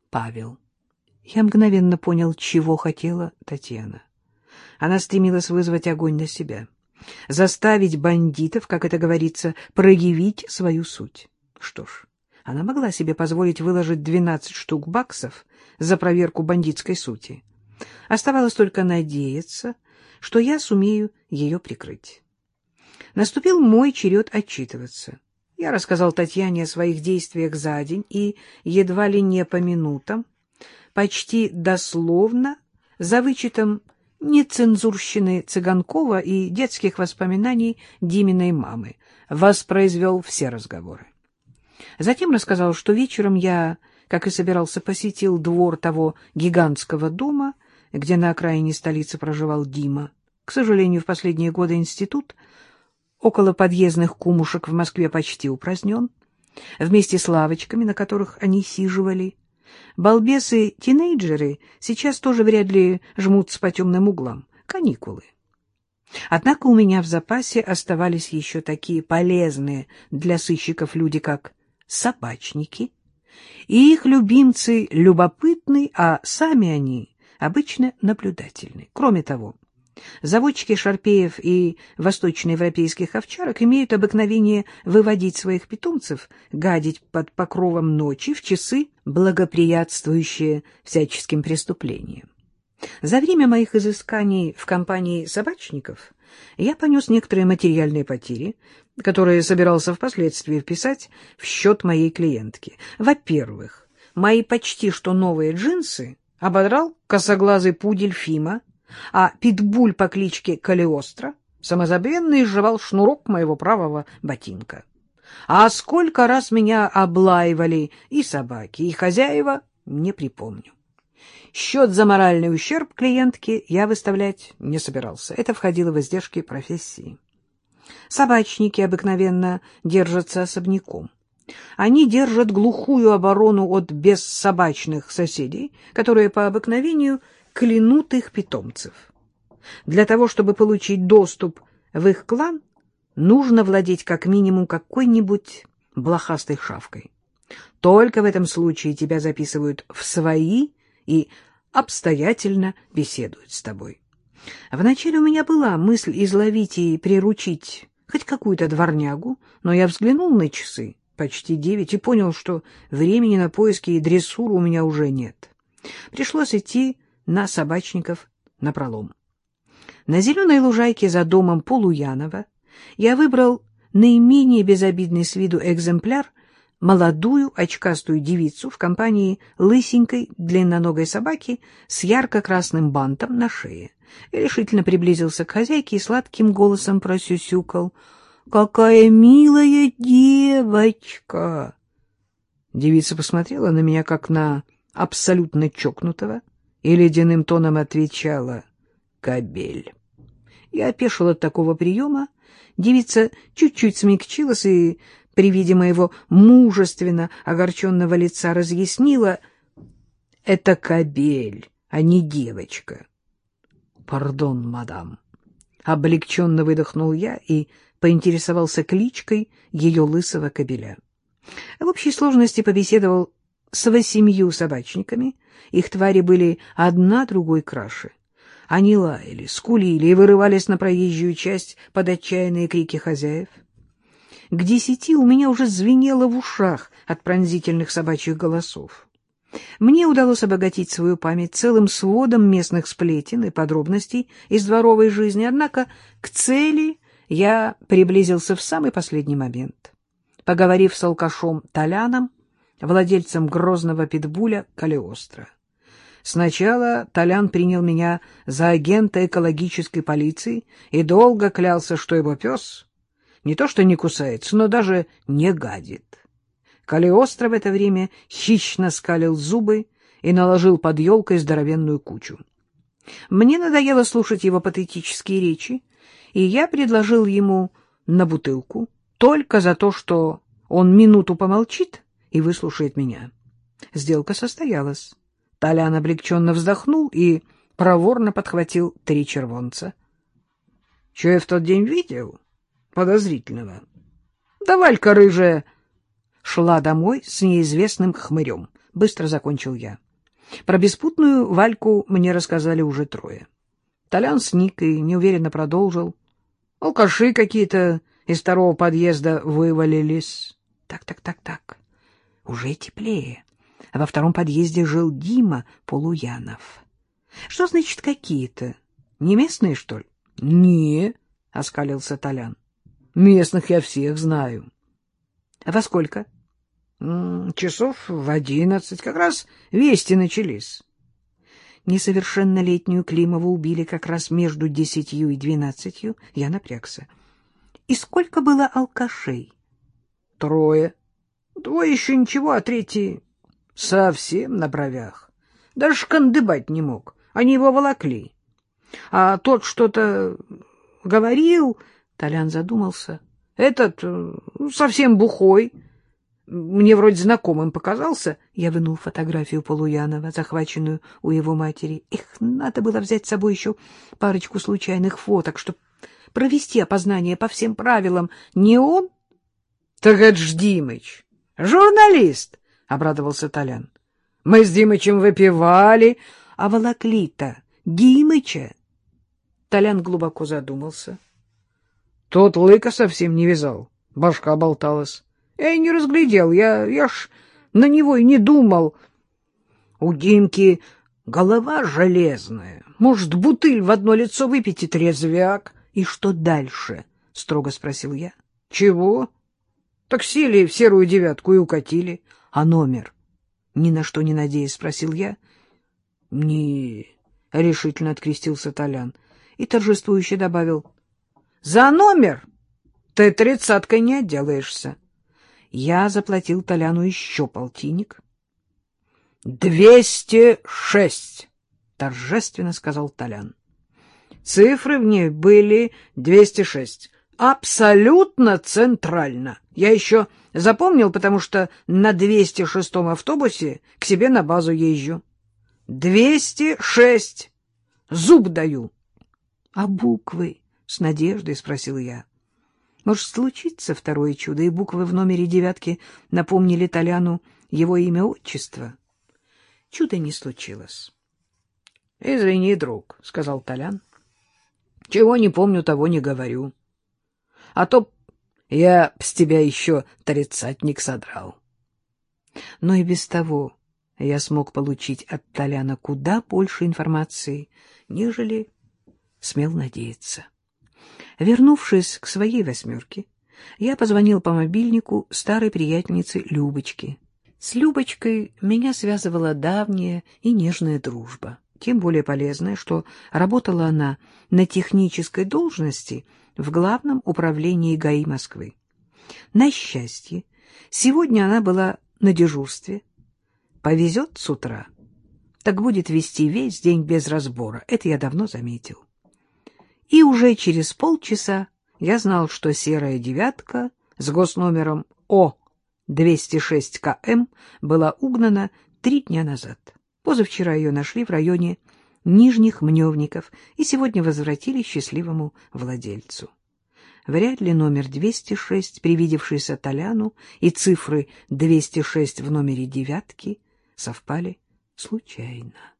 Павел. Я мгновенно понял, чего хотела Татьяна. Она стремилась вызвать огонь на себя, заставить бандитов, как это говорится, проявить свою суть. Что ж, она могла себе позволить выложить 12 штук баксов за проверку бандитской сути. Оставалось только надеяться, что я сумею ее прикрыть. Наступил мой черед отчитываться. Я рассказал Татьяне о своих действиях за день и, едва ли не по минутам, почти дословно, за вычетом нецензурщины Цыганкова и детских воспоминаний Диминой мамы, воспроизвел все разговоры. Затем рассказал, что вечером я, как и собирался, посетил двор того гигантского дома, где на окраине столицы проживал Дима. К сожалению, в последние годы институт около подъездных кумушек в Москве почти упразднен, вместе с лавочками, на которых они сиживали. Балбесы-тинейджеры сейчас тоже вряд ли жмутся по темным углам. Каникулы. Однако у меня в запасе оставались еще такие полезные для сыщиков люди, как собачники, и их любимцы любопытны, а сами они обычно наблюдательны. Кроме того, заводчики шарпеев и восточноевропейских овчарок имеют обыкновение выводить своих питомцев, гадить под покровом ночи в часы, благоприятствующие всяческим преступлениям. За время моих изысканий в компании собачников я понес некоторые материальные потери, которые собирался впоследствии вписать в счет моей клиентки. Во-первых, мои почти что новые джинсы ободрал косоглазый пудель Фима, а питбуль по кличке Калиостро самозабвенно изживал шнурок моего правого ботинка. А сколько раз меня облаивали и собаки, и хозяева, не припомню. Счет за моральный ущерб клиентке я выставлять не собирался. Это входило в издержки профессии. Собачники обыкновенно держатся особняком. Они держат глухую оборону от бессобачных соседей, которые по обыкновению клянут их питомцев. Для того, чтобы получить доступ в их клан, нужно владеть как минимум какой-нибудь блохастой шавкой. Только в этом случае тебя записывают в свои и обстоятельно беседуют с тобой. Вначале у меня была мысль изловить и приручить хоть какую-то дворнягу, но я взглянул на часы, почти 9, и понял, что времени на поиски и дрессуру у меня уже нет. Пришлось идти на собачников напролом. На зеленой лужайке за домом Полуянова я выбрал наименее безобидный с виду экземпляр, молодую очкастую девицу в компании лысенькой длинноногой собаки с ярко-красным бантом на шее. Я решительно приблизился к хозяйке и сладким голосом просюсюкал: «Какая милая девочка!» Девица посмотрела на меня, как на абсолютно чокнутого, и ледяным тоном отвечала: «Кобель». Я опешил от такого приема. Девица чуть-чуть смягчилась и при виде моего мужественно огорченного лица разъяснила: «Это кобель, а не девочка». «Пардон, мадам». Облегченно выдохнул я и поинтересовался кличкой ее лысого кобеля. В общей сложности побеседовал с 8 собачниками. Их твари были одна другой краше. Они лаяли, скулили и вырывались на проезжую часть под отчаянные крики хозяев. К 10 у меня уже звенело в ушах от пронзительных собачьих голосов. Мне удалось обогатить свою память целым сводом местных сплетен и подробностей из дворовой жизни, однако к цели я приблизился в самый последний момент. Поговорив с алкашом Толяном, владельцем грозного питбуля Калиостро. Сначала Толян принял меня за агента экологической полиции и долго клялся, что его пес не то что не кусается, но даже не гадит. Калиостро в это время хищно скалил зубы и наложил под елкой здоровенную кучу. Мне надоело слушать его патетические речи, и я предложил ему на бутылку только за то, что он минуту помолчит и выслушает меня. Сделка состоялась. Толян облегченно вздохнул и проворно подхватил 3 червонца. — Че я в тот день видел? Подозрительного. Да Валька рыжая шла домой с неизвестным хмырем. быстро закончил я. Про беспутную Вальку мне рассказали уже трое. Толян сник и неуверенно продолжил. Алкаши какие-то из второго подъезда вывалились. Так. Уже теплее. А во втором подъезде жил Дима Полуянов. Что значит какие-то? Не местные, что ли? Не, оскалился Толян. Местных я всех знаю. А во сколько? Часов в 11. Как раз вести начались. Несовершеннолетнюю Климову убили как раз между 10 и 12. Я напрягся. И сколько было алкашей? 3. 2 еще ничего, а 3 совсем на бровях. Даже шкандыбать не мог. Они его волокли. А тот что-то говорил, Толян задумался. Этот совсем бухой. Мне вроде знакомым показался. Я вынул фотографию Полуянова, захваченную у его матери. Их надо было взять с собой еще парочку случайных фоток, чтобы провести опознание по всем правилам. Не он? Так это ж Димыч. Журналист, — обрадовался Толян. Мы с Димычем выпивали, а волокли-то Димыча. Толян глубоко задумался. Тот лыка совсем не вязал, башка болталась. Я и не разглядел, я ж на него и не думал. У Димки голова железная. Может, бутыль в одно лицо выпить и трезвяк. И что дальше? — строго спросил я. — Чего? Так сели в серую девятку и укатили. — А номер? — ни на что не надеясь, спросил я. — Не, — решительно открестился Толян и торжествующе добавил. — За номер ты 30-кой не отделаешься. Я заплатил Толяну еще полтинник. — 206, — торжественно сказал Толян. Цифры в ней были 206. Абсолютно центрально. Я еще запомнил, потому что на 206-м автобусе к себе на базу езжу. 206. Зуб даю. — А буквы? — с надеждой спросил я. Может, случится второе чудо, и буквы в номере 9 напомнили Толяну его имя-отчество? Чудо не случилось. — Извини, друг, — сказал Толян. — Чего не помню, того не говорю. А то я с тебя еще 30-ник содрал. Но и без того я смог получить от Толяна куда больше информации, нежели смел надеяться. Вернувшись к своей 8, я позвонил по мобильнику старой приятельнице Любочке. С Любочкой меня связывала давняя и нежная дружба, тем более полезная, что работала она на технической должности в Главном управлении ГАИ Москвы. На счастье, сегодня она была на дежурстве. Повезет с утра, так будет вести весь день без разбора. Это я давно заметил. И уже через полчаса я знал, что серая 9 с госномером О-206КМ была угнана 3 дня назад. Позавчера ее нашли в районе Нижних Мневников и сегодня возвратили счастливому владельцу. Вряд ли номер 206, привидевшийся Толяну, и цифры 206 в номере 9 совпали случайно.